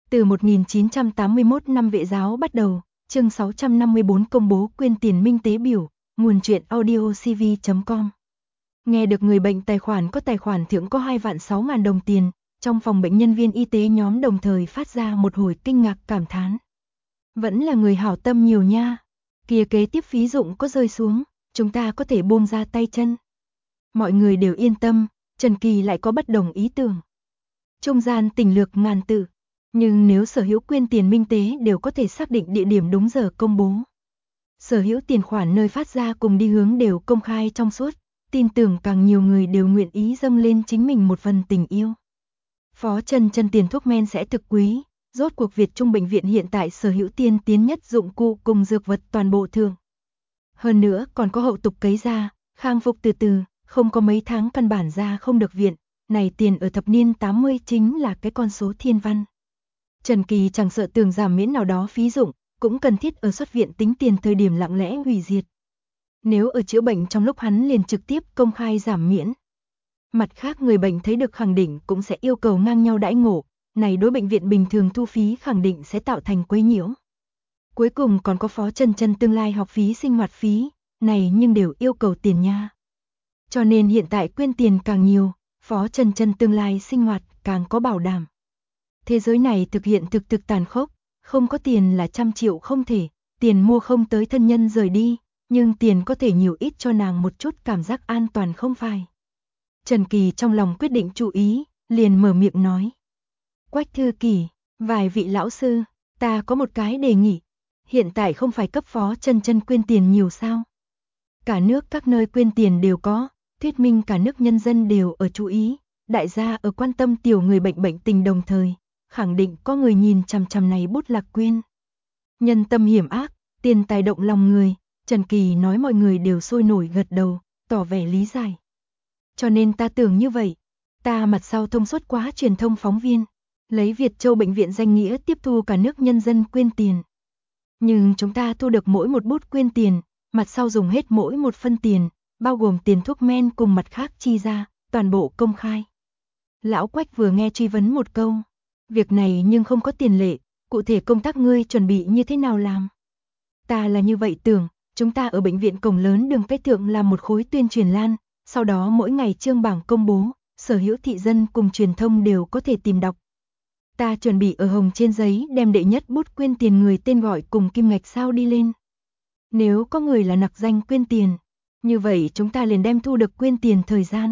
Từ 1981 năm Vệ giáo bắt đầu, chương 654 công bố quyên tiền minh tế biểu, nguồn truyện audiocv.com. Nghe được người bệnh tài khoản có tài khoản thưởng có 2.600.000 đồng tiền, trong phòng bệnh nhân viên y tế nhóm đồng thời phát ra một hồi kinh ngạc cảm thán. Vẫn là người hảo tâm nhiều nha, kia kế tiếp phí dụng có rơi xuống, chúng ta có thể buông ra tay chân. Mọi người đều yên tâm, Trần Kỳ lại có bất đồng ý tưởng. Trung gian tình lược ngàn tự, nhưng nếu sở hữu quyên tiền minh tế đều có thể xác định địa điểm đúng giờ công bố. Sở hữu tiền khoản nơi phát ra cùng đi hướng đều công khai trong suốt, tin tưởng càng nhiều người đều nguyện ý dâng lên chính mình một phần tình yêu. Phó Trần tiền thuốc men sẽ thực quý, rốt cuộc Việt Trung bệnh viện hiện tại sở hữu tiên tiến nhất dụng cụ cùng dược vật toàn bộ thưởng. Hơn nữa còn có hậu tục cấy ra, khang phục từ từ, không có mấy tháng căn bản ra không được viện, này tiền ở thập niên 80 chính là cái con số thiên văn. Trần Kỳ chẳng sợ tưởng giảm miễn nào đó phí dụng, cũng cần thiết ở xuất viện tính tiền thời điểm lặng lẽ hủy diệt. Nếu ở chữa bệnh trong lúc hắn liền trực tiếp công khai giảm miễn. Mặt khác người bệnh thấy được khẳng định cũng sẽ yêu cầu ngang nhau đãi ngộ, này đối bệnh viện bình thường thu phí khẳng định sẽ tạo thành quấy nhiễu. Cuối cùng còn có Phó Trần tương lai học phí sinh hoạt phí, này nhưng đều yêu cầu tiền nha. Cho nên hiện tại quyên tiền càng nhiều, Phó Trần tương lai sinh hoạt càng có bảo đảm. Thế giới này thực hiện thực tàn khốc, không có tiền là 100 triệu không thể, tiền mua không tới thân nhân rời đi, nhưng tiền có thể nhiều ít cho nàng một chút cảm giác an toàn không phải. Trần Kỳ trong lòng quyết định chú ý, liền mở miệng nói. Quách Thư Kỳ, vài vị lão sư, ta có một cái đề nghị, hiện tại không phải cấp Phó Trần quyên tiền nhiều sao? Cả nước các nơi quyên tiền đều có, thuyết minh cả nước nhân dân đều ở chú ý, đại gia ở quan tâm tiểu người bệnh tình đồng thời, khẳng định có người nhìn chằm chằm này bút lạc quyên. Nhân tâm hiểm ác, tiền tài động lòng người, Trần Kỳ nói mọi người đều sôi nổi gật đầu, tỏ vẻ lý giải. Cho nên ta tưởng như vậy, ta mặt sau thông suốt quá truyền thông phóng viên, lấy Việt Châu bệnh viện danh nghĩa tiếp thu cả nước nhân dân quyên tiền. Nhưng chúng ta thu được mỗi một bút quyên tiền, mặt sau dùng hết mỗi một phân tiền, bao gồm tiền thuốc men cùng mặt khác chi ra, toàn bộ công khai. Lão Quách vừa nghe truy vấn một câu, việc này nhưng không có tiền lệ, cụ thể công tác ngươi chuẩn bị như thế nào làm? Ta là như vậy tưởng, chúng ta ở bệnh viện cổng lớn đường Cách Thượng làm một khối tuyên truyền lan, sau đó mỗi ngày trương bảng công bố, sở hữu thị dân cùng truyền thông đều có thể tìm đọc. Ta chuẩn bị ở hồng trên giấy đem đệ nhất bút quyên tiền người tên gọi cùng kim ngạch sao đi lên. Nếu có người là nặc danh quyên tiền, như vậy chúng ta liền đem thu được quyên tiền thời gian.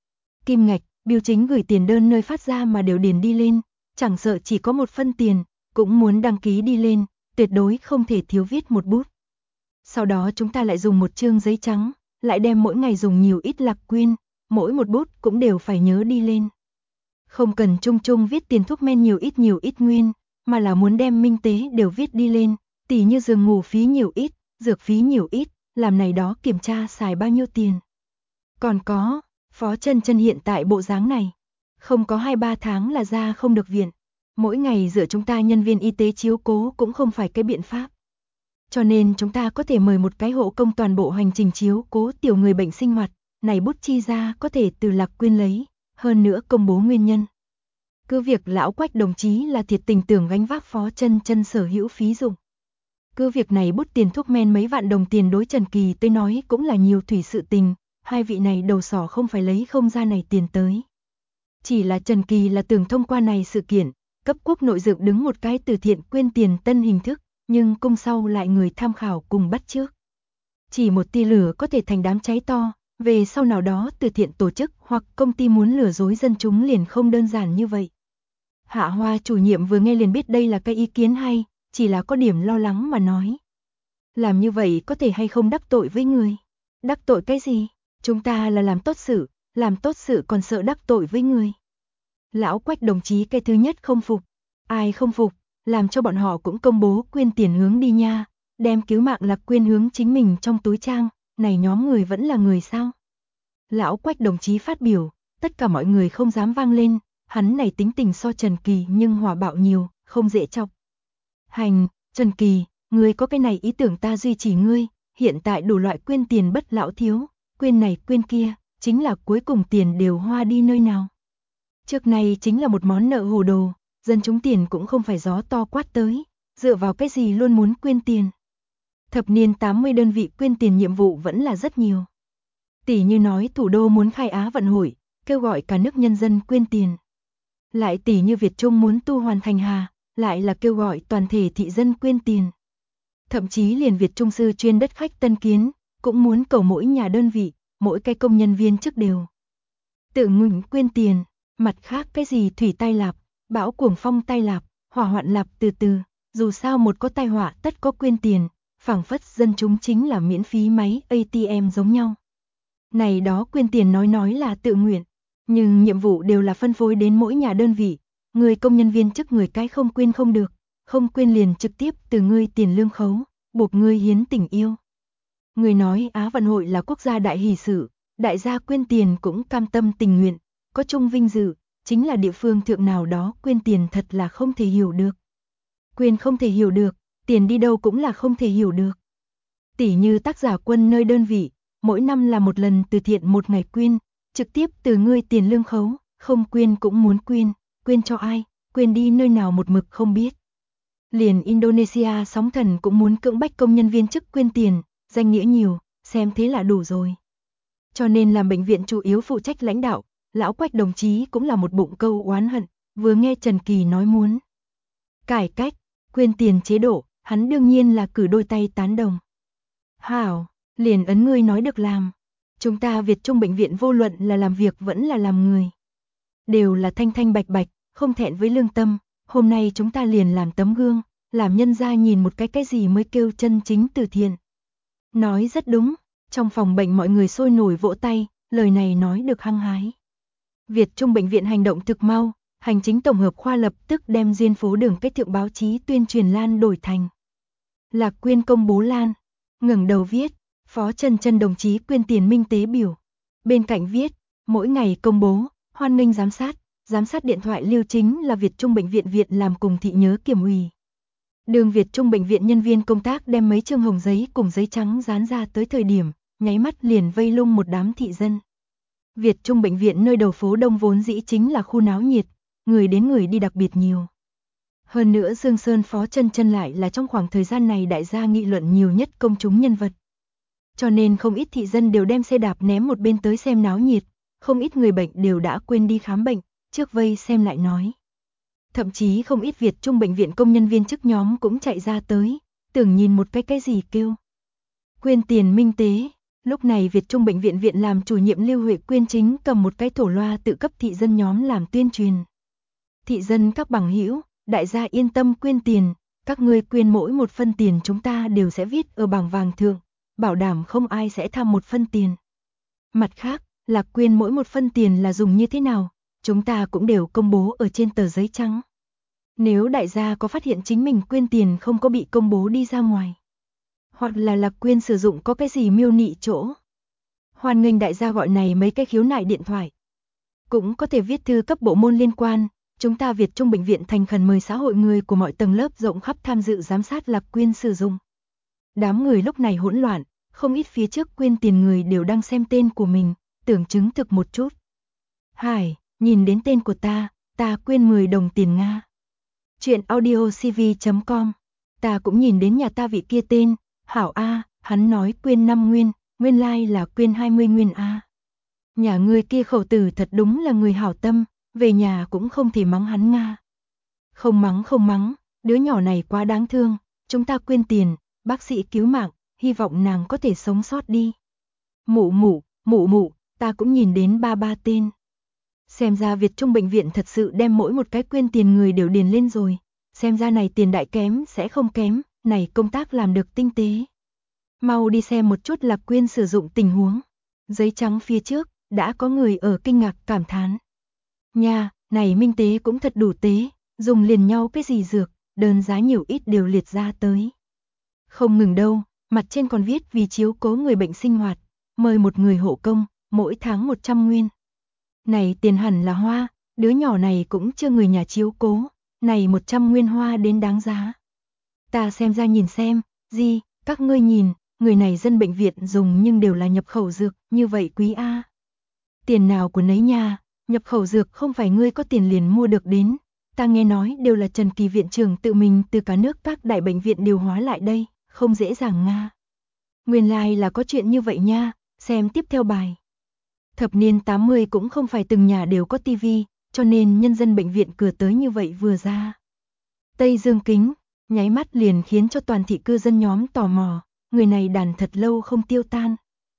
Kim ngạch, bưu chính gửi tiền đơn nơi phát ra mà đều điền đi lên, chẳng sợ chỉ có một phân tiền, cũng muốn đăng ký đi lên, tuyệt đối không thể thiếu viết một bút. Sau đó chúng ta lại dùng một chương giấy trắng, lại đem mỗi ngày dùng nhiều ít lạc quyên, mỗi một bút cũng đều phải nhớ đi lên. Không cần chung chung viết tiền thuốc men nhiều ít nguyên, mà là muốn đem minh tế đều viết đi lên, tỉ như giường ngủ phí nhiều ít, dược phí nhiều ít, làm này đó kiểm tra xài bao nhiêu tiền. Còn có, Phó Trần hiện tại bộ dáng này, không có 2-3 tháng là ra không được viện, mỗi ngày dựa chúng ta nhân viên y tế chiếu cố cũng không phải cái biện pháp. Cho nên chúng ta có thể mời một cái hộ công toàn bộ hành trình chiếu cố tiểu người bệnh sinh hoạt, này bút chi ra có thể từ lạc quyên lấy, hơn nữa công bố nguyên nhân. Cứ việc lão Quách đồng chí là thiệt tình tưởng gánh vác Phó Trần sở hữu phí dụng. Cứ việc này bút tiền thuốc men mấy vạn đồng tiền đối Trần Kỳ tới nói cũng là nhiều thủy sự tình, hai vị này đầu sỏ không phải lấy không ra này tiền tới. Chỉ là Trần Kỳ là tưởng thông qua này sự kiện, cấp quốc nội dựng đứng một cái từ thiện quyên tiền tân hình thức, nhưng cung sau lại người tham khảo cùng bắt chước. Chỉ một tia lửa có thể thành đám cháy to, về sau nào đó từ thiện tổ chức hoặc công ty muốn lừa dối dân chúng liền không đơn giản như vậy. Hạ Hoa chủ nhiệm vừa nghe liền biết đây là cái ý kiến hay, chỉ là có điểm lo lắng mà nói. Làm như vậy có thể hay không đắc tội với người? Đắc tội cái gì? Chúng ta là làm tốt sự còn sợ đắc tội với người. Lão Quách đồng chí cái thứ nhất không phục. Ai không phục, làm cho bọn họ cũng công bố quyên tiền hướng đi nha, đem cứu mạng lạc quyên hướng chính mình trong túi trang, này nhóm người vẫn là người sao? Lão Quách đồng chí phát biểu, tất cả mọi người không dám vang lên, hắn này tính tình so Trần Kỳ nhưng hỏa bạo nhiều, không dễ chọc. Hành, Trần Kỳ, ngươi có cái này ý tưởng ta duy trì ngươi, hiện tại đủ loại quyên tiền bất lão thiếu, quyên này quyên kia, chính là cuối cùng tiền đều hoa đi nơi nào. Trước này chính là một món nợ hồ đồ, dân chúng tiền cũng không phải gió to quát tới, dựa vào cái gì luôn muốn quyên tiền. Thập niên 80 đơn vị quyên tiền nhiệm vụ vẫn là rất nhiều. Tỷ như nói thủ đô muốn khai Á vận hội, kêu gọi cả nước nhân dân quyên tiền. Lại tỷ như Việt Trung muốn tu hoàn thành Hà, lại là kêu gọi toàn thể thị dân quyên tiền. Thậm chí liền Việt Trung sư chuyên đất khách Tân Kiến, cũng muốn cầu mỗi nhà đơn vị, mỗi cái công nhân viên chức đều tự nguyện quyên tiền. Mặt khác cái gì thủy tai lạp, bão cuồng phong tai lạp, hỏa hoạn lạp từ từ, dù sao một có tai họa tất có quyên tiền, phảng phất dân chúng chính là miễn phí máy ATM giống nhau. Này đó quyên tiền nói là tự nguyện, nhưng nhiệm vụ đều là phân phối đến mỗi nhà đơn vị, người công nhân viên chức người cái không quyên không được, không quyên liền trực tiếp từ ngươi tiền lương khấu, buộc ngươi hiến tình yêu. Người nói Á vận hội là quốc gia đại hỷ sự, đại gia quyên tiền cũng cam tâm tình nguyện, có chung vinh dự, chính là địa phương thượng nào đó quyên tiền thật là không thể hiểu được. Quyên không thể hiểu được, tiền đi đâu cũng là không thể hiểu được. Tỷ như tác giả Quân nơi đơn vị, mỗi năm là một lần từ thiện một ngày quyên, trực tiếp từ ngươi tiền lương khấu, không quyên cũng muốn quyên cho ai, quyên đi nơi nào một mực không biết. Liền Indonesia sóng thần cũng muốn cưỡng bách công nhân viên chức quyên tiền, danh nghĩa nhiều, xem thế là đủ rồi. Cho nên làm bệnh viện chủ yếu phụ trách lãnh đạo, lão Quách đồng chí cũng là một bụng câu oán hận, vừa nghe Trần Kỳ nói muốn cải cách, quyên tiền chế độ, hắn đương nhiên là cử đôi tay tán đồng. Hảo, liền ấn ngươi nói được làm. Chúng ta Việt Trung bệnh viện vô luận là làm việc vẫn là làm người. Đều là thanh thanh bạch bạch, không thẹn với lương tâm, hôm nay chúng ta liền làm tấm gương, làm nhân gia nhìn một cái gì mới kêu chân chính từ thiện. Nói rất đúng, trong phòng bệnh mọi người sôi nổi vỗ tay, lời này nói được hăng hái. Việt Trung bệnh viện hành động thực mau, hành chính tổng hợp khoa lập tức đem duyên phố đường cái thượng báo chí tuyên truyền lan đổi thành Lạc quyên công bố lan, ngẩng đầu viết, Phó Trần Trân đồng chí quyên tiền minh tế biểu. Bên cạnh viết, mỗi ngày công bố, hoan nghênh giám sát điện thoại lưu chính là Việt Trung bệnh viện viện làm cùng thị nhớ kiểm ủy. Đường Việt Trung bệnh viện nhân viên công tác đem mấy chương hồng giấy cùng giấy trắng dán ra tới thời điểm, nháy mắt liền vây lung một đám thị dân. Việt Trung bệnh viện nơi đầu phố Đông vốn dĩ chính là khu náo nhiệt, người đến người đi đặc biệt nhiều. Hơn nữa Dương Sơn Phó Trân Trân lại là trong khoảng thời gian này đại gia nghị luận nhiều nhất công chúng nhân vật. Cho nên không ít thị dân đều đem xe đạp ném một bên tới xem náo nhiệt, không ít người bệnh đều đã quên đi khám bệnh, trước vây xem lại nói. Thậm chí không ít Việt Trung bệnh viện công nhân viên chức nhóm cũng chạy ra tới, tưởng nhìn một cái gì kêu. Quyên tiền minh tế, lúc này Việt Trung bệnh viện viện làm chủ nhiệm Lưu Huệ Quyên chính cầm một cái thổ loa tự cấp thị dân nhóm làm tuyên truyền. Thị dân các bằng hữu, đại gia yên tâm quyên tiền, các ngươi quyên mỗi một phân tiền chúng ta đều sẽ viết ở bảng vàng thượng, bảo đảm không ai sẽ tham một phân tiền. Mặt khác, là quyên mỗi một phân tiền là dùng như thế nào, chúng ta cũng đều công bố ở trên tờ giấy trắng. Nếu đại gia có phát hiện chính mình quyên tiền không có bị công bố đi ra ngoài, hoặc là lạc quyên sử dụng có cái gì miêu nị chỗ, hoan nghênh đại gia gọi này mấy cái khiếu nại điện thoại. Cũng có thể viết thư cấp bộ môn liên quan, chúng ta Việt Trung bệnh viện thành khẩn mời xã hội người của mọi tầng lớp rộng khắp tham dự giám sát lạc quyên sử dụng. Đám người lúc này hỗn loạn, không ít phía trước quyên tiền người đều đang xem tên của mình, tưởng chứng thực một chút. Hải, nhìn đến tên của ta quyên 10 đồng tiền Nga. Chuyện audiocv.com, ta cũng nhìn đến nhà ta vị kia tên, Hảo A, hắn nói quyên 5 nguyên, nguyên lai là quyên 20 nguyên A. Nhà người kia khẩu tử thật đúng là người hảo tâm, về nhà cũng không thể mắng hắn Nga. Không mắng, đứa nhỏ này quá đáng thương, chúng ta quyên tiền, bác sĩ cứu mạng, hy vọng nàng có thể sống sót đi. Mụ, ta cũng nhìn đến ba tên. Xem ra Việt Trung bệnh viện thật sự đem mỗi một cái quyên tiền người đều điền lên rồi, xem ra này tiền đại kém sẽ không kém, này công tác làm được tinh tế. Mau đi xem một chút lạc quyên sử dụng tình huống. Giấy trắng phía trước, đã có người ở kinh ngạc cảm thán. Nha, này minh tế cũng thật đủ tế, dùng liền nhau cái gì dược, đơn giá nhiều ít đều liệt ra tới. Không ngừng đâu, mặt trên còn viết vì chiếu cố người bệnh sinh hoạt, mời một người hộ công, mỗi tháng 100 nguyên. Này tiền hẳn là hoa, đứa nhỏ này cũng chưa người nhà chiếu cố, này 100 nguyên hoa đến đáng giá. Ta xem ra nhìn xem, gì, các ngươi nhìn, người này dân bệnh viện dùng nhưng đều là nhập khẩu dược, như vậy quý A. Tiền nào của nấy nha, nhập khẩu dược không phải ngươi có tiền liền mua được đến, Ta nghe nói đều là Trần Kỳ viện trưởng tự mình từ cả nước các đại bệnh viện điều hóa lại đây, không dễ dàng nga. Nguyên lai là có chuyện như vậy nha, xem tiếp theo bài. Thập niên 80 cũng không phải từng nhà đều có tivi, cho nên nhân dân bệnh viện cửa tới như vậy vừa ra. Tây Dương Kính, nháy mắt liền khiến cho toàn thị cư dân nhóm tò mò, người này đàn thật lâu không tiêu tan.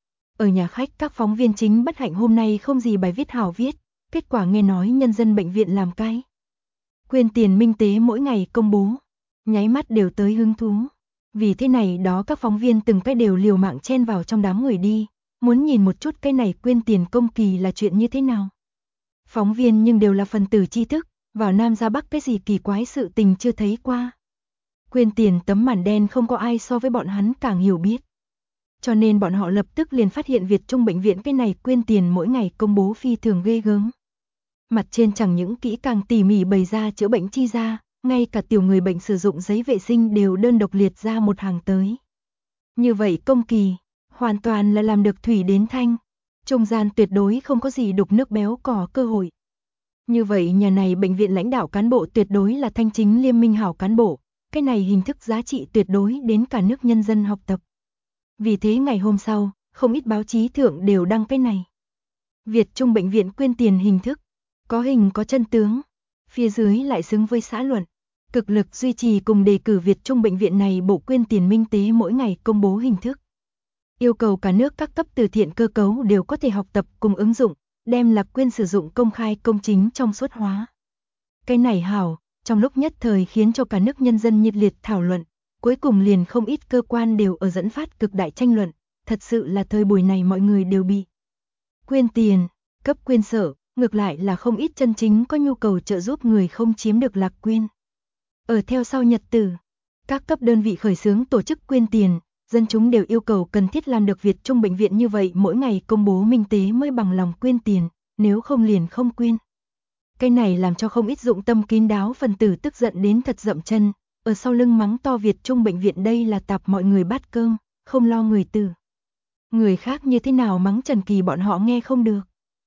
Ở nhà khách các phóng viên chính bất hạnh hôm nay không gì bài viết hảo viết, kết quả nghe nói nhân dân bệnh viện làm cái quyên tiền minh tế mỗi ngày công bố, nháy mắt đều tới hứng thú. Vì thế này đó các phóng viên từng cái đều liều mạng chen vào trong đám người đi, muốn nhìn một chút cái này quyên tiền công kỳ là chuyện như thế nào. Phóng viên nhưng đều là phần tử tri thức, vào Nam ra Bắc cái gì kỳ quái sự tình chưa thấy qua. Quyên tiền tấm màn đen không có ai so với bọn hắn càng hiểu biết. Cho nên bọn họ lập tức liền phát hiện Việt Trung bệnh viện cái này quyên tiền mỗi ngày công bố phi thường ghê gớm. Mặt trên chẳng những kỹ càng tỉ mỉ bày ra chữa bệnh chi ra, ngay cả tiểu người bệnh sử dụng giấy vệ sinh đều đơn độc liệt ra một hàng tới. Như vậy công kỳ, hoàn toàn là làm được thủy đến thanh, trung gian tuyệt đối không có gì đục nước béo cò cơ hội. Như vậy nhà này bệnh viện lãnh đạo cán bộ tuyệt đối là thanh chính liêm minh hảo cán bộ, cái này hình thức giá trị tuyệt đối đến cả nước nhân dân học tập. Vì thế ngày hôm sau, không ít báo chí thượng đều đăng cái này. Việt Trung bệnh viện quyên tiền hình thức, có hình có chân tướng, phía dưới lại xứng với xã luận, cực lực duy trì cùng đề cử Việt Trung bệnh viện này bộ quyên tiền minh tế mỗi ngày công bố hình thức. Yêu cầu cả nước các cấp từ thiện cơ cấu đều có thể học tập cùng ứng dụng, đem lạc quyên sử dụng công khai công chính trong suốt hóa. Cái này hảo, trong lúc nhất thời khiến cho cả nước nhân dân nhiệt liệt thảo luận, cuối cùng liền không ít cơ quan đều ở dẫn phát cực đại tranh luận, thật sự là thời buổi này mọi người đều bị quyên tiền, cấp quyên sợ, ngược lại là không ít chân chính có nhu cầu trợ giúp người không chiếm được lạc quyên. Ở theo sau nhật tử, các cấp đơn vị khởi xướng tổ chức quyên tiền, dân chúng đều yêu cầu cần thiết làm được Việt Trung bệnh viện như vậy mỗi ngày công bố minh tế mới bằng lòng quyên tiền, nếu không liền không quyên. Cái này làm cho không ít dụng tâm kín đáo phần tử tức giận đến thật dậm chân, ở sau lưng mắng to Việt Trung bệnh viện đây là tạp mọi người bát cơm, không lo người tử. Người khác như thế nào mắng Trần Kỳ bọn họ nghe không được.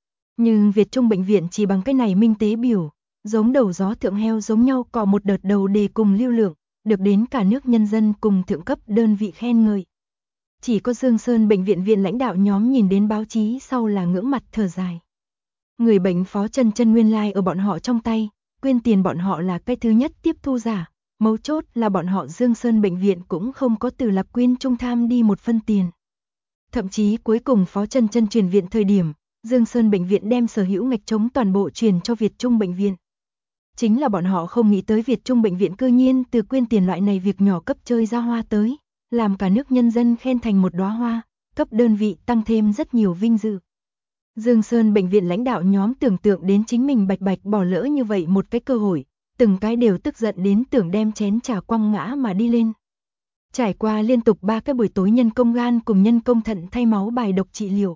Nhưng Việt Trung bệnh viện chỉ bằng cái này minh tế biểu, giống đầu gió thượng heo giống nhau cọ một đợt đầu đề cùng lưu lượng, được đến cả nước nhân dân cùng thượng cấp đơn vị khen ngợi. Chỉ có Dương Sơn bệnh viện viện lãnh đạo nhóm nhìn đến báo chí sau là ngưỡng mặt thở dài. Người bệnh Phó Trần Trân nguyên lai ở bọn họ trong tay, quyên tiền bọn họ là cái thứ nhất tiếp thu giả, mấu chốt là bọn họ Dương Sơn bệnh viện cũng không có từ lạc quyên trung tham đi một phân tiền. Thậm chí cuối cùng Phó Trần Trân chuyển viện thời điểm, Dương Sơn bệnh viện đem sở hữu ngạch trống toàn bộ truyền cho Việt Trung bệnh viện. Chính là bọn họ không nghĩ tới Việt Trung bệnh viện cư nhiên từ quyên tiền loại này việc nhỏ cấp chơi ra hoa tới, làm cả nước nhân dân khen thành một đóa hoa, cấp đơn vị tăng thêm rất nhiều vinh dự. Dương Sơn bệnh viện lãnh đạo nhóm tưởng tượng đến chính mình bạch bạch bỏ lỡ như vậy một cái cơ hội, từng cái đều tức giận đến tưởng đem chén trà quăng ngã mà đi lên. Trải qua liên tục 3 cái buổi tối nhân công gan cùng nhân công thận thay máu bài độc trị liệu.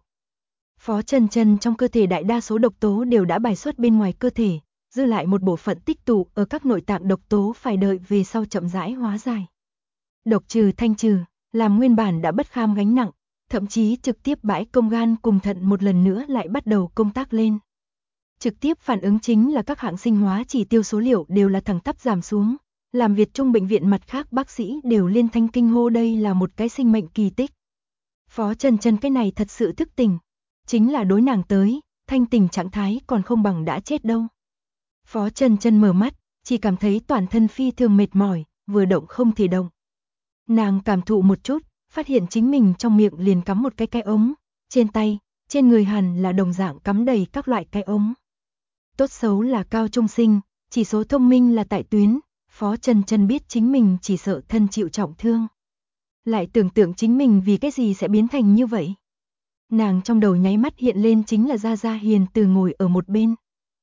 Phó Trần Trân trong cơ thể đại đa số độc tố đều đã bài xuất bên ngoài cơ thể, dư lại một bộ phận tích tụ ở các nội tạng độc tố phải đợi về sau chậm rãi hóa giải. Độc trừ thanh trừ, làm nguyên bản đã bất kham gánh nặng, thậm chí trực tiếp bãi công gan cùng thận một lần nữa lại bắt đầu công tác lên. Trực tiếp phản ứng chính là các hạng sinh hóa chỉ tiêu số liệu đều là thẳng tắp giảm xuống, làm Việt Trung bệnh viện mặt khác bác sĩ đều liên thanh kinh hô đây là một cái sinh mệnh kỳ tích. Phó Trần Trân cái này thật sự thức tỉnh, chính là đối nàng tới, thanh tỉnh trạng thái còn không bằng đã chết đâu. Phó Trần Trân mở mắt, chỉ cảm thấy toàn thân phi thường mệt mỏi, vừa động không thể động. Nàng cảm thụ một chút, phát hiện chính mình trong miệng liền cắm một cái ống, trên tay, trên người hẳn là đồng dạng cắm đầy các loại cái ống. Tốt xấu là cao trung sinh, chỉ số thông minh là tại tuyến, Phó Trần Trân biết chính mình chỉ sợ thân chịu trọng thương. Lại tưởng tượng chính mình vì cái gì sẽ biến thành như vậy. Nàng trong đầu nháy mắt hiện lên chính là Gia Gia hiền từ ngồi ở một bên.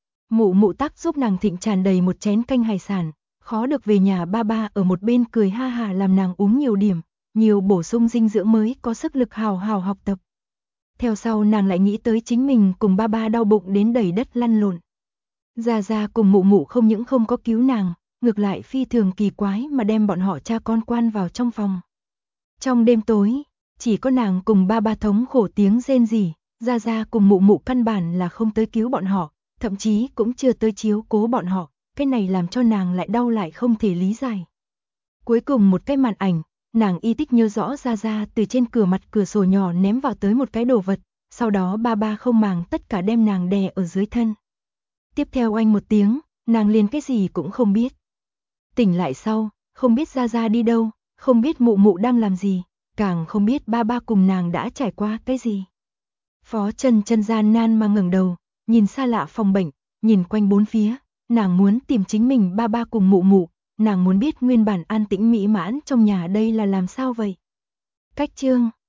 Mụ mụ tắc giúp nàng thịnh tràn đầy một chén canh hải sản, khó được về nhà ba ba ở một bên cười ha hà làm nàng uống nhiều điểm, nhiều bổ sung dinh dưỡng mới có sức lực hào hào học tập. Theo sau nàng lại nghĩ tới chính mình cùng ba ba đau bụng đến đầy đất lăn lộn. Gia Gia cùng mụ mụ không những không có cứu nàng, ngược lại phi thường kỳ quái mà đem bọn họ cha con quan vào trong phòng. Trong đêm tối, chỉ có nàng cùng ba ba thống khổ tiếng rên rỉ, Gia Gia cùng mụ mụ căn bản là không tới cứu bọn họ, thậm chí cũng chưa tới chiếu cố bọn họ, cái này làm cho nàng lại đau lại không thể lý giải. Cuối cùng một cái màn ảnh, nàng y tích nhớ rõ Gia Gia từ trên mặt cửa sổ nhỏ ném vào tới một cái đồ vật, sau đó ba ba không màng tất cả đem nàng đè ở dưới thân. Tiếp theo oanh một tiếng, nàng liền cái gì cũng không biết. Tỉnh lại sau, không biết Gia Gia đi đâu, không biết mụ mụ đang làm gì, càng không biết ba ba cùng nàng đã trải qua cái gì. Phó Chân Chân gian nan mà ngẩng đầu, nhìn xa lạ phòng bệnh, nhìn quanh bốn phía, nàng muốn tìm chính mình ba ba cùng mụ mụ, nàng muốn biết nguyên bản an tĩnh mỹ mãn trong nhà đây là làm sao vậy. Cách chương